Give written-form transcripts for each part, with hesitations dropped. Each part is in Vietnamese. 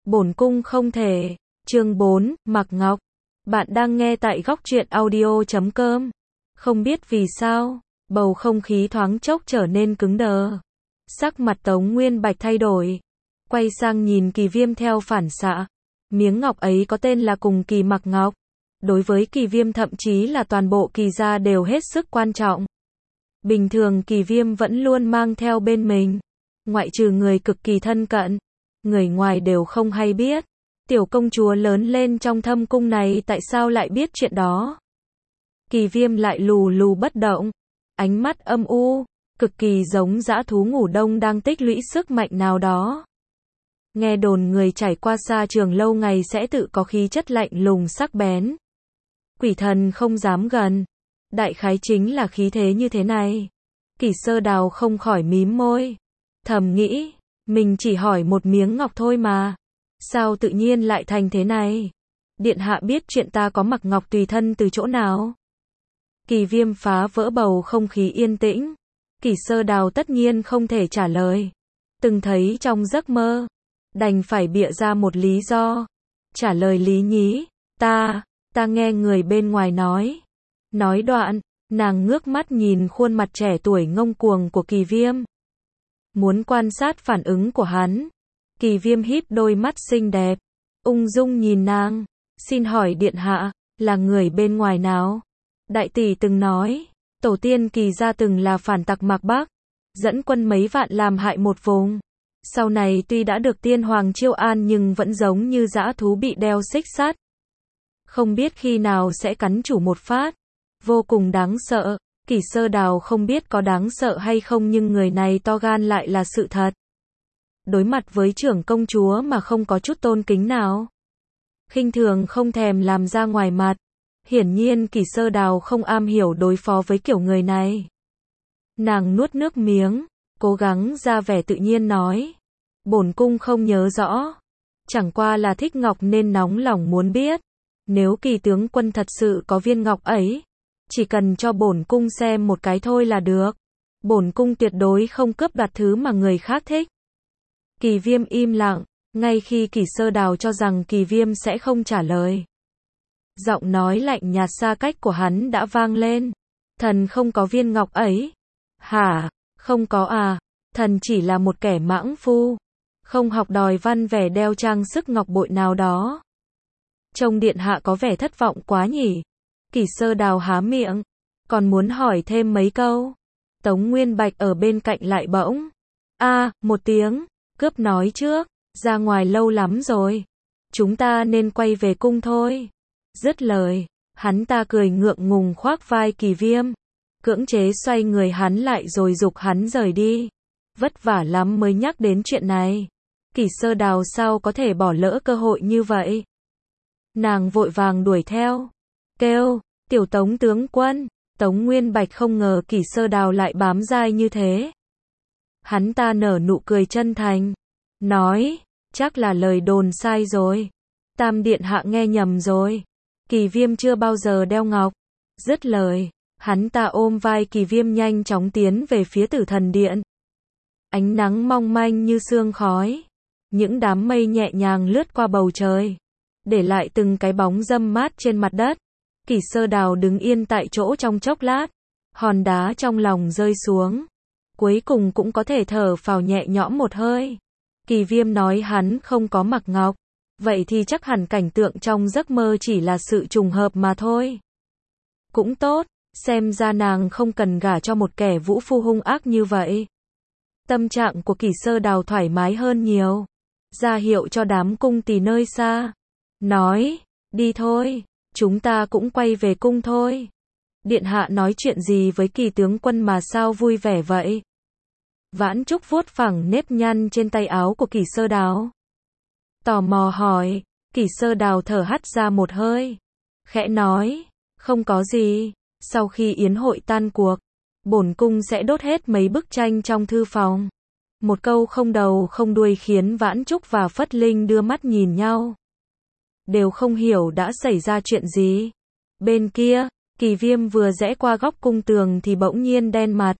Bổn cung không thể. Chương 4, Mạc Ngọc. Bạn đang nghe tại góc truyện audio.com. Không biết vì sao, bầu không khí thoáng chốc trở nên cứng đờ. Sắc mặt Tống Nguyên Bạch thay đổi. Quay sang nhìn Kỳ Viêm theo phản xạ. Miếng ngọc ấy có tên là cùng kỳ Mạc Ngọc. Đối với Kỳ Viêm thậm chí là toàn bộ Kỳ gia đều hết sức quan trọng. Bình thường Kỳ Viêm vẫn luôn mang theo bên mình. Ngoại trừ người cực kỳ thân cận, người ngoài đều không hay biết. Tiểu công chúa lớn lên trong thâm cung này tại sao lại biết chuyện đó? Kỳ Viêm lại lù lù bất động, ánh mắt âm u, cực kỳ giống dã thú ngủ đông đang tích lũy sức mạnh nào đó. Nghe đồn người trải qua xa trường lâu ngày sẽ tự có khí chất lạnh lùng sắc bén. Quỷ thần không dám gần. Đại khái chính là khí thế như thế này. Kỷ Sơ Đào không khỏi mím môi. Thầm nghĩ, mình chỉ hỏi một miếng ngọc thôi mà. Sao tự nhiên lại thành thế này? Điện hạ biết chuyện ta có mặc ngọc tùy thân từ chỗ nào? Kỳ Viêm phá vỡ bầu không khí yên tĩnh. Kỷ Sơ Đào tất nhiên không thể trả lời. Từng thấy trong giấc mơ. Đành phải bịa ra một lý do. Trả lời lý nhí. Ta nghe người bên ngoài nói. Nói đoạn, nàng ngước mắt nhìn khuôn mặt trẻ tuổi ngông cuồng của Kỳ Viêm. Muốn quan sát phản ứng của hắn. Kỳ Viêm híp đôi mắt xinh đẹp, ung dung nhìn nàng. Xin hỏi điện hạ, là người bên ngoài nào? Đại tỷ từng nói, tổ tiên Kỳ gia từng là phản tặc Mạc Bắc, dẫn quân mấy vạn làm hại một vùng. Sau này tuy đã được tiên hoàng chiêu an nhưng vẫn giống như dã thú bị đeo xích sắt. Không biết khi nào sẽ cắn chủ một phát. Vô cùng đáng sợ. Kỷ Sơ Đào không biết có đáng sợ hay không nhưng người này to gan lại là sự thật. Đối mặt với trưởng công chúa mà không có chút tôn kính nào. Khinh thường không thèm làm ra ngoài mặt. Hiển nhiên Kỷ Sơ Đào không am hiểu đối phó với kiểu người này. Nàng nuốt nước miếng, cố gắng ra vẻ tự nhiên nói. Bổn cung không nhớ rõ. Chẳng qua là thích ngọc nên nóng lòng muốn biết. Nếu Kỳ tướng quân thật sự có viên ngọc ấy, chỉ cần cho bổn cung xem một cái thôi là được. Bổn cung tuyệt đối không cướp đoạt thứ mà người khác thích. Kỳ Viêm im lặng, ngay khi Kỷ Sơ Đào cho rằng Kỳ Viêm sẽ không trả lời. Giọng nói lạnh nhạt xa cách của hắn đã vang lên. Thần không có viên ngọc ấy. Hả, không có à? Thần chỉ là một kẻ mãng phu, không học đòi văn vẻ đeo trang sức ngọc bội nào đó. Trông điện hạ có vẻ thất vọng quá nhỉ? Kỷ Sơ Đào há miệng, còn muốn hỏi thêm mấy câu. Tống Nguyên Bạch ở bên cạnh lại bỗng một tiếng, cướp nói trước, ra ngoài lâu lắm rồi. Chúng ta nên quay về cung thôi. Dứt lời, hắn ta cười ngượng ngùng khoác vai Kỳ Viêm, cưỡng chế xoay người hắn lại rồi giục hắn rời đi. Vất vả lắm mới nhắc đến chuyện này. Kỷ Sơ Đào sao có thể bỏ lỡ cơ hội như vậy? Nàng vội vàng đuổi theo, kêu, tiểu Tống tướng quân. Tống Nguyên Bạch không ngờ Kỷ Sơ Đào lại bám dai như thế. Hắn ta nở nụ cười chân thành, nói, chắc là lời đồn sai rồi. Tam điện hạ nghe nhầm rồi. Kỳ Viêm chưa bao giờ đeo ngọc. Dứt lời, hắn ta ôm vai Kỳ Viêm nhanh chóng tiến về phía Tử Thần Điện. Ánh nắng mong manh như sương khói. Những đám mây nhẹ nhàng lướt qua bầu trời, để lại từng cái bóng râm mát trên mặt đất. Kỷ Sơ Đào đứng yên tại chỗ trong chốc lát, hòn đá trong lòng rơi xuống. Cuối cùng cũng có thể thở phào nhẹ nhõm một hơi. Kỳ Viêm nói hắn không có mặc ngọc, vậy thì chắc hẳn cảnh tượng trong giấc mơ chỉ là sự trùng hợp mà thôi. Cũng tốt, xem ra nàng không cần gả cho một kẻ vũ phu hung ác như vậy. Tâm trạng của Kỷ Sơ Đào thoải mái hơn nhiều. Ra hiệu cho đám cung tỳ nơi xa. Nói, đi thôi, chúng ta cũng quay về cung thôi. Điện hạ nói chuyện gì với Kỳ tướng quân mà sao vui vẻ vậy? Vãn Trúc vuốt phẳng nếp nhăn trên tay áo của Kỷ Sơ Đào, tò mò hỏi. Kỷ Sơ Đào thở hắt ra một hơi, khẽ nói, không có gì. Sau khi yến hội tan cuộc, bổn cung sẽ đốt hết mấy bức tranh trong thư phòng. Một câu không đầu không đuôi khiến Vãn Trúc và Phất Linh đưa mắt nhìn nhau, đều không hiểu đã xảy ra chuyện gì. Bên kia, Kỳ Viêm vừa rẽ qua góc cung tường thì bỗng nhiên đen mặt.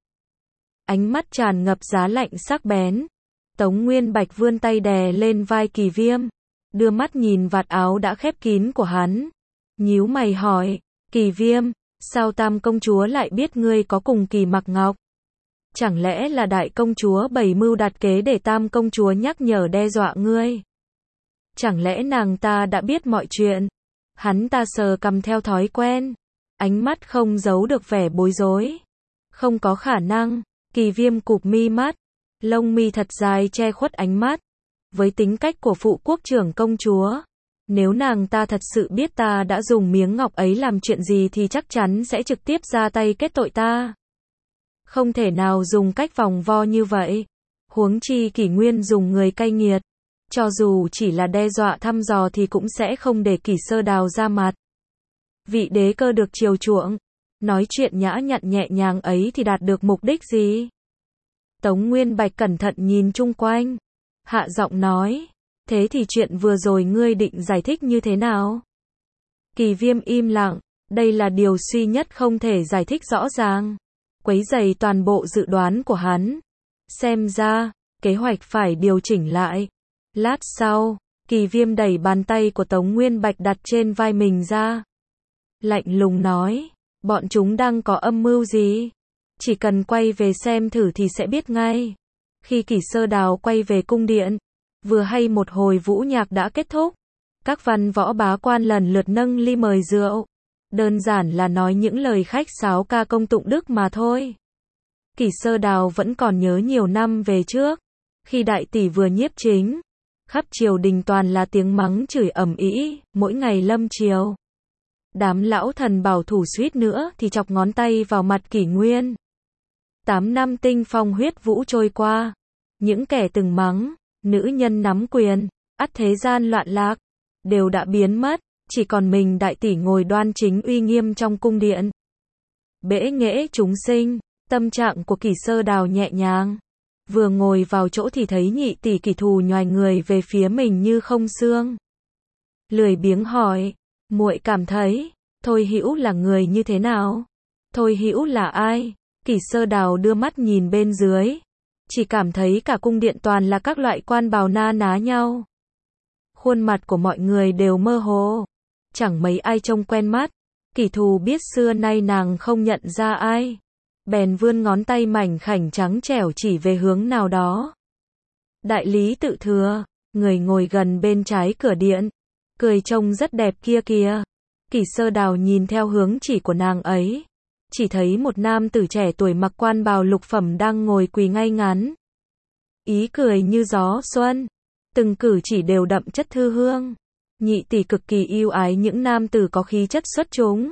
Ánh mắt tràn ngập giá lạnh sắc bén. Tống Nguyên Bạch vươn tay đè lên vai Kỳ Viêm, đưa mắt nhìn vạt áo đã khép kín của hắn. Nhíu mày hỏi, Kỳ Viêm, sao Tam công chúa lại biết ngươi có cùng Kỳ Mặc Ngọc? Chẳng lẽ là đại công chúa bày mưu đặt kế để Tam công chúa nhắc nhở đe dọa ngươi? Chẳng lẽ nàng ta đã biết mọi chuyện? Hắn ta sờ cằm theo thói quen, ánh mắt không giấu được vẻ bối rối. Không có khả năng. Kỳ Viêm cụp mi mắt, lông mi thật dài che khuất ánh mắt. Với tính cách của phụ quốc trưởng công chúa, nếu nàng ta thật sự biết ta đã dùng miếng ngọc ấy làm chuyện gì thì chắc chắn sẽ trực tiếp ra tay kết tội ta. Không thể nào dùng cách vòng vo như vậy. Huống chi Kỷ Nguyên dùng người cay nghiệt, cho dù chỉ là đe dọa thăm dò thì cũng sẽ không để Kỷ Sơ Đào ra mặt. Vị đế cơ được chiều chuộng, nói chuyện nhã nhặn nhẹ nhàng ấy thì đạt được mục đích gì? Tống Nguyên Bạch cẩn thận nhìn chung quanh, hạ giọng nói, thế thì chuyện vừa rồi ngươi định giải thích như thế nào? Kỳ Viêm im lặng, đây là điều duy nhất không thể giải thích rõ ràng, quấy rầy toàn bộ dự đoán của hắn. Xem ra, kế hoạch phải điều chỉnh lại. Lát sau, Kỳ Viêm đẩy bàn tay của Tống Nguyên Bạch đặt trên vai mình ra. Lạnh lùng nói, bọn chúng đang có âm mưu gì? Chỉ cần quay về xem thử thì sẽ biết ngay. Khi Kỷ Sơ Đào quay về cung điện, vừa hay một hồi vũ nhạc đã kết thúc. Các văn võ bá quan lần lượt nâng ly mời rượu. Đơn giản là nói những lời khách sáo ca công tụng đức mà thôi. Kỷ Sơ Đào vẫn còn nhớ nhiều năm về trước, khi đại tỷ vừa nhiếp chính, khắp triều đình toàn là tiếng mắng chửi ầm ĩ, mỗi ngày lâm triều. Đám lão thần bảo thủ suýt nữa thì chọc ngón tay vào mặt Kỷ Nguyên. 8 năm tinh phong huyết vũ trôi qua, những kẻ từng mắng, nữ nhân nắm quyền, ắt thế gian loạn lạc, đều đã biến mất, chỉ còn mình đại tỷ ngồi đoan chính uy nghiêm trong cung điện. Bẽ nghễ chúng sinh, tâm trạng của Kỷ Sơ Đào nhẹ nhàng. Vừa ngồi vào chỗ thì thấy nhị tỷ Kỷ Thù nhoài người về phía mình như không xương. Lười biếng hỏi, muội cảm thấy, Thôi Hữu là người như thế nào? Thôi Hữu là ai? Kỷ Sơ Đào đưa mắt nhìn bên dưới, chỉ cảm thấy cả cung điện toàn là các loại quan bào na ná nhau. Khuôn mặt của mọi người đều mơ hồ, chẳng mấy ai trông quen mắt. Kỷ Thù biết xưa nay nàng không nhận ra ai, bèn vươn ngón tay mảnh khảnh trắng trẻo chỉ về hướng nào đó. Đại lý tự thừa, người ngồi gần bên trái cửa điện, cười trông rất đẹp kia kìa. Kỷ Sơ Đào nhìn theo hướng chỉ của nàng ấy, chỉ thấy một nam tử trẻ tuổi mặc quan bào lục phẩm đang ngồi quỳ ngay ngắn. Ý cười như gió xuân, từng cử chỉ đều đậm chất thư hương. Nhị tỷ cực kỳ yêu ái những nam tử có khí chất xuất chúng.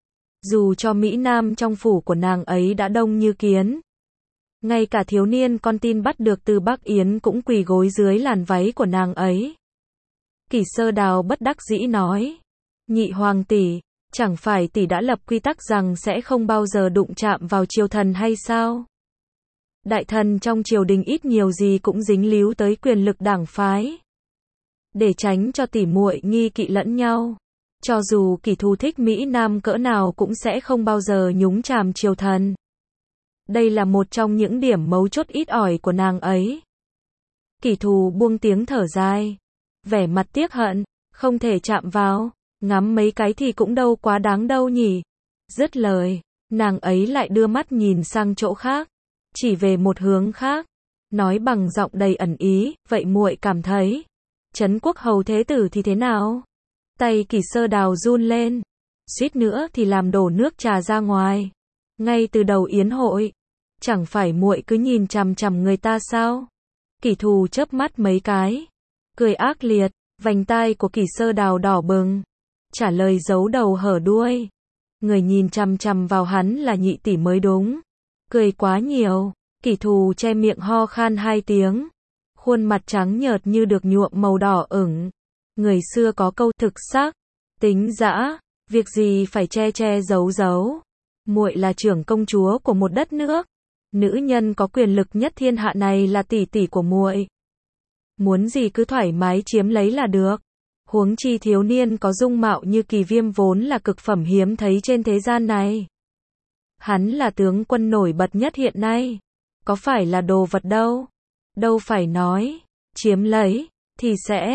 Dù cho mỹ nam trong phủ của nàng ấy đã đông như kiến, ngay cả thiếu niên con tin bắt được từ Bắc Yến cũng quỳ gối dưới làn váy của nàng ấy. Kỷ Sơ Đào bất đắc dĩ nói, nhị hoàng tỷ, chẳng phải tỷ đã lập quy tắc rằng sẽ không bao giờ đụng chạm vào triều thần hay sao? Đại thần trong triều đình ít nhiều gì cũng dính líu tới quyền lực đảng phái. Để tránh cho tỉ muội nghi kỵ lẫn nhau, cho dù Kỷ Thù thích mỹ nam cỡ nào cũng sẽ không bao giờ nhúng chàm triều thần. Đây là một trong những điểm mấu chốt ít ỏi của nàng ấy. Kỷ Thù buông tiếng thở dài, vẻ mặt tiếc hận, không thể chạm vào, ngắm mấy cái thì cũng đâu quá đáng đâu nhỉ. Dứt lời, nàng ấy lại đưa mắt nhìn sang chỗ khác, chỉ về một hướng khác, nói bằng giọng đầy ẩn ý, vậy muội cảm thấy Trấn Quốc hầu thế tử thì thế nào? Tay Kỷ Sơ Đào run lên, suýt nữa thì làm đổ nước trà ra ngoài. Ngay từ đầu yến hội, chẳng phải muội cứ nhìn chằm chằm người ta sao? Kỷ Thù chớp mắt mấy cái, cười ác liệt, vành tai của Kỷ Sơ Đào đỏ bừng, trả lời giấu đầu hở đuôi. Người nhìn chằm chằm vào hắn là nhị tỷ mới đúng. Cười quá nhiều, Kỷ Thù che miệng ho khan 2 tiếng. Khuôn mặt trắng nhợt như được nhuộm màu đỏ ửng. Người xưa có câu thực sắc, tính dã, việc gì phải che che giấu giấu. Muội là trưởng công chúa của một đất nước. Nữ nhân có quyền lực nhất thiên hạ này là tỷ tỷ của muội. Muốn gì cứ thoải mái chiếm lấy là được. Huống chi thiếu niên có dung mạo như Kỳ Viêm vốn là cực phẩm hiếm thấy trên thế gian này. Hắn là tướng quân nổi bật nhất hiện nay. Có phải là đồ vật đâu. Đâu phải nói, chiếm lấy, thì sẽ,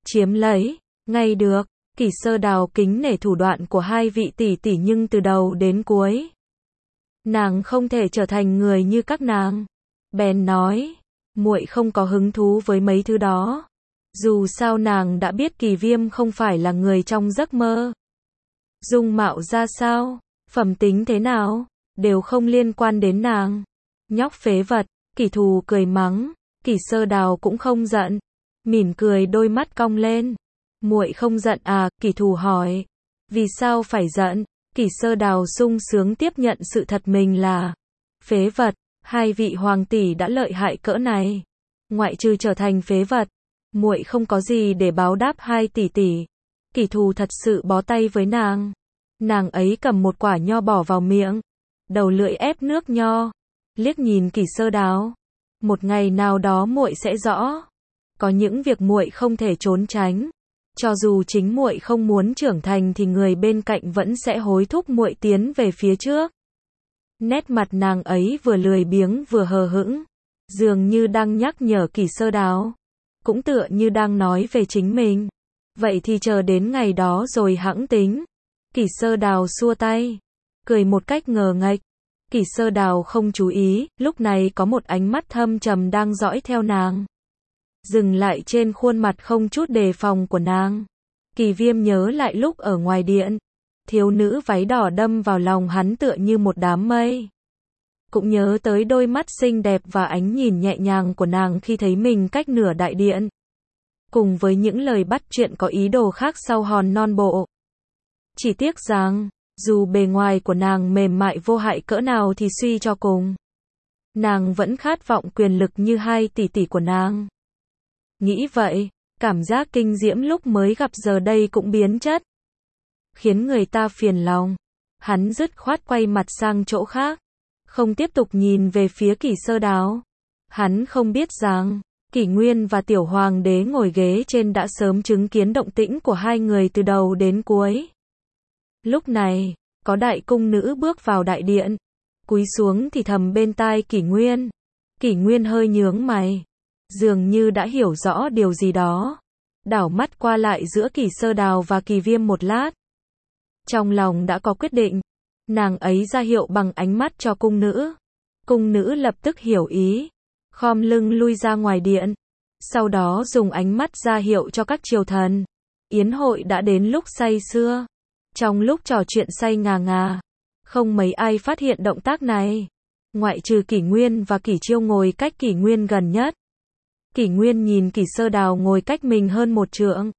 chiếm lấy, ngay được. Kỷ Sơ Đào kính nể thủ đoạn của hai vị tỷ tỷ nhưng từ đầu đến cuối, nàng không thể trở thành người như các nàng. Bèn nói, muội không có hứng thú với mấy thứ đó. Dù sao nàng đã biết Kỳ Viêm không phải là người trong giấc mơ. Dung mạo ra sao, phẩm tính thế nào, đều không liên quan đến nàng. Nhóc phế vật, Kỷ Thù cười mắng, Kỷ Sơ Đào cũng không giận, mỉm cười đôi mắt cong lên. Muội không giận à? Kỷ Thù hỏi. Vì sao phải giận? Kỷ Sơ Đào sung sướng tiếp nhận sự thật mình là phế vật. Hai vị hoàng tỷ đã lợi hại cỡ này, ngoại trừ trở thành phế vật, muội không có gì để báo đáp hai tỷ tỷ. Kỷ Thù thật sự bó tay với nàng. Nàng ấy cầm một quả nho bỏ vào miệng, đầu lưỡi ép nước nho, liếc nhìn Kỷ Sơ Đào. Một ngày nào đó muội sẽ rõ, có những việc muội không thể trốn tránh. Cho dù chính muội không muốn trưởng thành thì người bên cạnh vẫn sẽ hối thúc muội tiến về phía trước. Nét mặt nàng ấy vừa lười biếng vừa hờ hững, dường như đang nhắc nhở Kỷ Sơ Đào, cũng tựa như đang nói về chính mình. Vậy thì chờ đến ngày đó rồi hẵng tính. Kỷ Sơ Đào xua tay, cười một cách ngờ nghệch. Kỷ Sơ Đào không chú ý, lúc này có một ánh mắt thâm trầm đang dõi theo nàng, dừng lại trên khuôn mặt không chút đề phòng của nàng. Kỳ Viêm nhớ lại lúc ở ngoài điện, thiếu nữ váy đỏ đâm vào lòng hắn tựa như một đám mây. Cũng nhớ tới đôi mắt xinh đẹp và ánh nhìn nhẹ nhàng của nàng khi thấy mình cách nửa đại điện. Cùng với những lời bắt chuyện có ý đồ khác sau hòn non bộ. Chỉ tiếc rằng, dù bề ngoài của nàng mềm mại vô hại cỡ nào thì suy cho cùng, nàng vẫn khát vọng quyền lực như hai tỷ tỷ của nàng. Nghĩ vậy, cảm giác kinh diễm lúc mới gặp giờ đây cũng biến chất, khiến người ta phiền lòng. Hắn dứt khoát quay mặt sang chỗ khác, không tiếp tục nhìn về phía Kỷ Sơ Đào. Hắn không biết rằng, Kỷ Nguyên và Tiểu Hoàng đế ngồi ghế trên đã sớm chứng kiến động tĩnh của hai người từ đầu đến cuối. Lúc này, có đại cung nữ bước vào đại điện, cúi xuống thì thầm bên tai Kỷ Nguyên. Kỷ Nguyên hơi nhướng mày, dường như đã hiểu rõ điều gì đó, đảo mắt qua lại giữa Kỷ Sơ Đào và Kỳ Viêm một lát. Trong lòng đã có quyết định, nàng ấy ra hiệu bằng ánh mắt cho cung nữ. Cung nữ lập tức hiểu ý, khom lưng lui ra ngoài điện, sau đó dùng ánh mắt ra hiệu cho các triều thần. Yến hội đã đến lúc say sưa. Trong lúc trò chuyện say ngà ngà, không mấy ai phát hiện động tác này, ngoại trừ Kỷ Nguyên và Kỷ Chiêu ngồi cách Kỷ Nguyên gần nhất. Kỷ Nguyên nhìn Kỷ Sơ Đào ngồi cách mình hơn một trượng,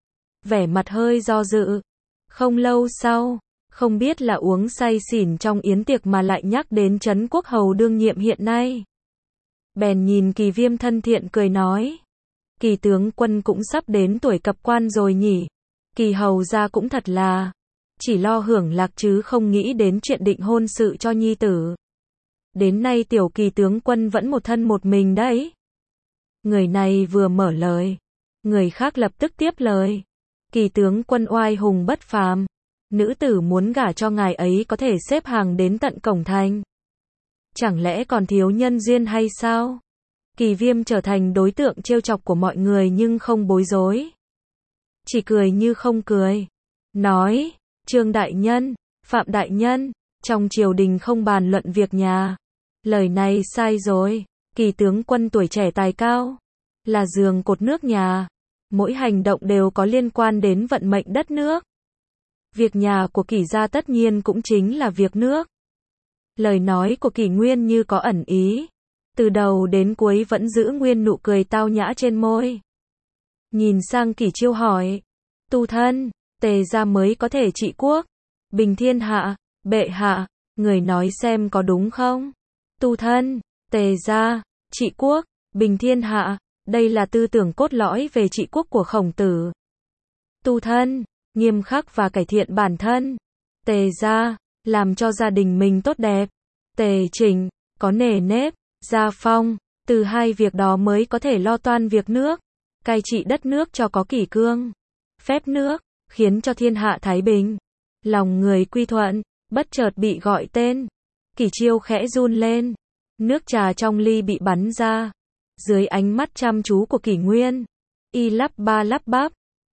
vẻ mặt hơi do dự. Không lâu sau, không biết là uống say xỉn trong yến tiệc mà lại nhắc đến Trấn Quốc Hầu đương nhiệm hiện nay. Bèn nhìn Kỳ Viêm thân thiện cười nói, Kỳ tướng quân cũng sắp đến tuổi cập quan rồi nhỉ. Kỳ hầu gia cũng thật là chỉ lo hưởng lạc chứ không nghĩ đến chuyện định hôn sự cho nhi tử. Đến nay tiểu Kỳ tướng quân vẫn một thân một mình đấy. Người này vừa mở lời, người khác lập tức tiếp lời. Kỳ tướng quân oai hùng bất phàm, nữ tử muốn gả cho ngài ấy có thể xếp hàng đến tận cổng thành. Chẳng lẽ còn thiếu nhân duyên hay sao? Kỳ Viêm trở thành đối tượng trêu chọc của mọi người nhưng không bối rối, chỉ cười như không cười, nói, Trương đại nhân, Phạm đại nhân, trong triều đình không bàn luận việc nhà. Lời này sai rồi. Kỳ tướng quân tuổi trẻ tài cao, là giường cột nước nhà, mỗi hành động đều có liên quan đến vận mệnh đất nước. Việc nhà của Kỷ gia tất nhiên cũng chính là việc nước. Lời nói của Kỷ Nguyên như có ẩn ý, từ đầu đến cuối vẫn giữ nguyên nụ cười tao nhã trên môi. Nhìn sang Kỷ Chiêu hỏi, tu thân, Tề gia mới có thể trị quốc, bình thiên hạ, bệ hạ, người nói xem có đúng không? Tu thân, Tề gia, trị quốc, bình thiên hạ, đây là tư tưởng cốt lõi về trị quốc của Khổng Tử. Tu thân, nghiêm khắc và cải thiện bản thân. Tề gia, làm cho gia đình mình tốt đẹp. Tề chỉnh, có nề nếp, gia phong, từ hai việc đó mới có thể lo toan việc nước, cai trị đất nước cho có kỷ cương, phép nước, khiến cho thiên hạ thái bình, lòng người quy thuận. Bất chợt bị gọi tên, Kỷ Chiêu khẽ run lên, nước trà trong ly bị bắn ra. Dưới ánh mắt chăm chú của Kỷ Nguyên, y lắp ba lắp bắp,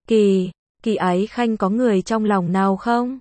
Kỳ Ái Khanh có người trong lòng nào không?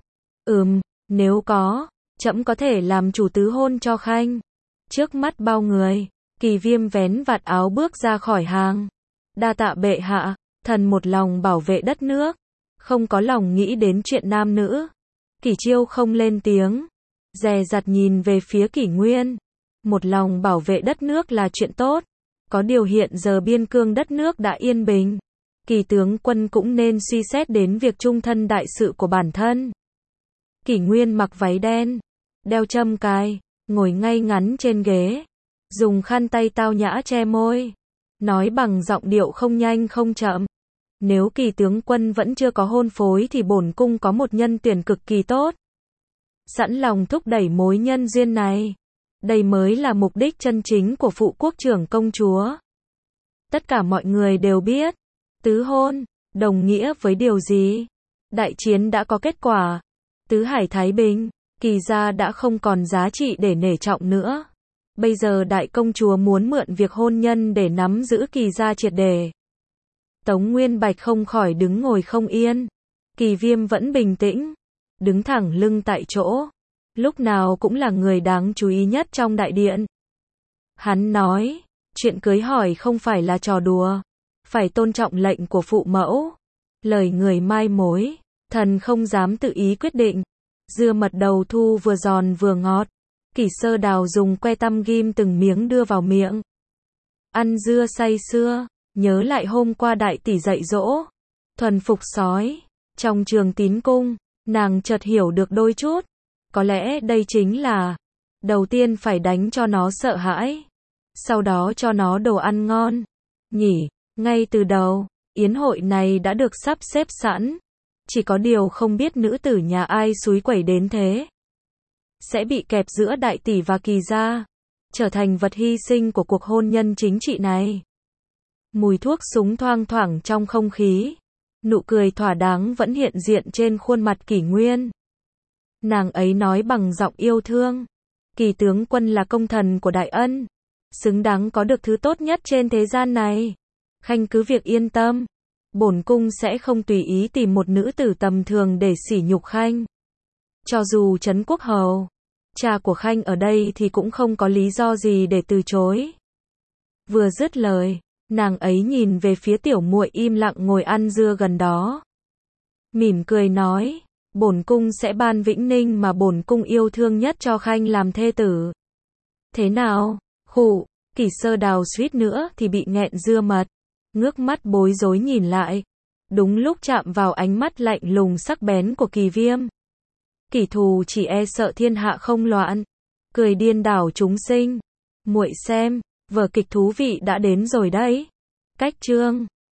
Nếu có, trẫm có thể làm chủ tứ hôn cho Khanh. Trước mắt bao người, Kỳ Viêm vén vạt áo bước ra khỏi hàng. Đa tạ bệ hạ, thần một lòng bảo vệ đất nước, không có lòng nghĩ đến chuyện nam nữ. Kỷ Chiêu không lên tiếng, dè dặt nhìn về phía Kỷ Nguyên. Một lòng bảo vệ đất nước là chuyện tốt, có điều hiện giờ biên cương đất nước đã yên bình. Kỳ tướng quân cũng nên suy xét đến việc chung thân đại sự của bản thân. Kỷ Nguyên mặc váy đen, đeo châm cài, ngồi ngay ngắn trên ghế, dùng khăn tay tao nhã che môi, nói bằng giọng điệu không nhanh không chậm. Nếu Kỳ tướng quân vẫn chưa có hôn phối thì bổn cung có một nhân tuyển cực kỳ tốt, sẵn lòng thúc đẩy mối nhân duyên này. Đây mới là mục đích chân chính của phụ quốc trưởng công chúa. Tất cả mọi người đều biết, tứ hôn đồng nghĩa với điều gì? Đại chiến đã có kết quả, tứ hải thái bình, Kỳ gia đã không còn giá trị để nể trọng nữa. Bây giờ đại công chúa muốn mượn việc hôn nhân để nắm giữ Kỳ gia triệt để. Tống Nguyên Bạch không khỏi đứng ngồi không yên. Kỳ Viêm vẫn bình tĩnh, đứng thẳng lưng tại chỗ, lúc nào cũng là người đáng chú ý nhất trong đại điện. Hắn nói, chuyện cưới hỏi không phải là trò đùa, phải tôn trọng lệnh của phụ mẫu. Lời người mai mối, thần không dám tự ý quyết định. Dưa mật đầu thu vừa giòn vừa ngọt, Kỷ Sơ Đào dùng que tăm ghim từng miếng đưa vào miệng. Ăn dưa say sưa, nhớ lại hôm qua đại tỷ dạy dỗ, thuần phục sói. Trong Trường Tín cung, nàng chợt hiểu được đôi chút. Có lẽ đây chính là, đầu tiên phải đánh cho nó sợ hãi, sau đó cho nó đồ ăn ngon. Nhỉ, ngay từ đầu, yến hội này đã được sắp xếp sẵn. Chỉ có điều không biết nữ tử nhà ai xúi quẩy đến thế. Sẽ bị kẹp giữa đại tỷ và Kỳ gia, trở thành vật hy sinh của cuộc hôn nhân chính trị này. Mùi thuốc súng thoang thoảng trong không khí. Nụ cười thỏa đáng vẫn hiện diện trên khuôn mặt Kỷ Nguyên. Nàng ấy nói bằng giọng yêu thương. Kỳ tướng quân là công thần của Đại Ân, xứng đáng có được thứ tốt nhất trên thế gian này. Khanh cứ việc yên tâm, bổn cung sẽ không tùy ý tìm một nữ tử tầm thường để sỉ nhục Khanh. Cho dù Trấn Quốc Hầu, cha của Khanh ở đây thì cũng không có lý do gì để từ chối. Vừa dứt lời, nàng ấy nhìn về phía tiểu muội im lặng ngồi ăn dưa gần đó. Mỉm cười nói, bổn cung sẽ ban Vĩnh Ninh mà bổn cung yêu thương nhất cho Khanh làm thê tử. Thế nào? Khụ, Kỷ Sơ Đào suýt nữa thì bị nghẹn dưa mật, ngước mắt bối rối nhìn lại. Đúng lúc chạm vào ánh mắt lạnh lùng sắc bén của Kỳ Viêm. Kỷ thù chỉ e sợ thiên hạ không loạn, cười điên đảo chúng sinh. Muội xem, vở kịch thú vị đã đến rồi đấy. Cách chương